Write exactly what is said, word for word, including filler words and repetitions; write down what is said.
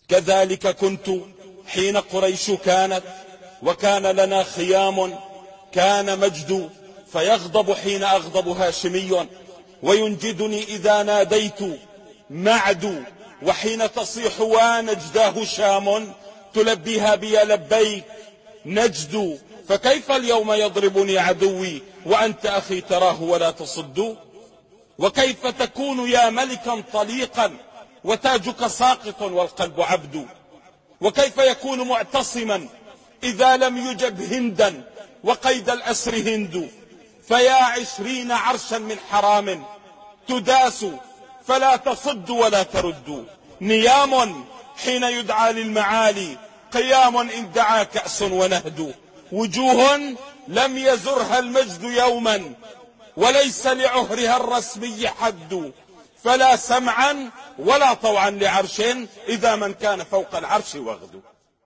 كذلك كنت حين قريش كانت وكان لنا خيام، كان مجد فيغضب حين أغضب هاشمي، وينجدني إذا ناديت معد، وحين تصيح ونجداه شام تلبيها بي لبيك نجد. فكيف اليوم يضربني عدوي وأنت أخي تراه ولا تصد؟ وكيف تكون يا ملكا طليقا وتاجك ساقط والقلب عبد؟ وكيف يكون معتصما إذا لم يجب هندا وقيد الأسر هند؟ فيا عشرين عرشا من حرام تداس فلا تصد ولا ترد. نيام حين يدعى للمعالي، قيام إن دعا كأس ونهد. وجوه لم يزرها المجد يوما وليس لعهرها الرسمي حد. فلا سمعا ولا طوعا لعرش إذا من كان فوق العرش وغد.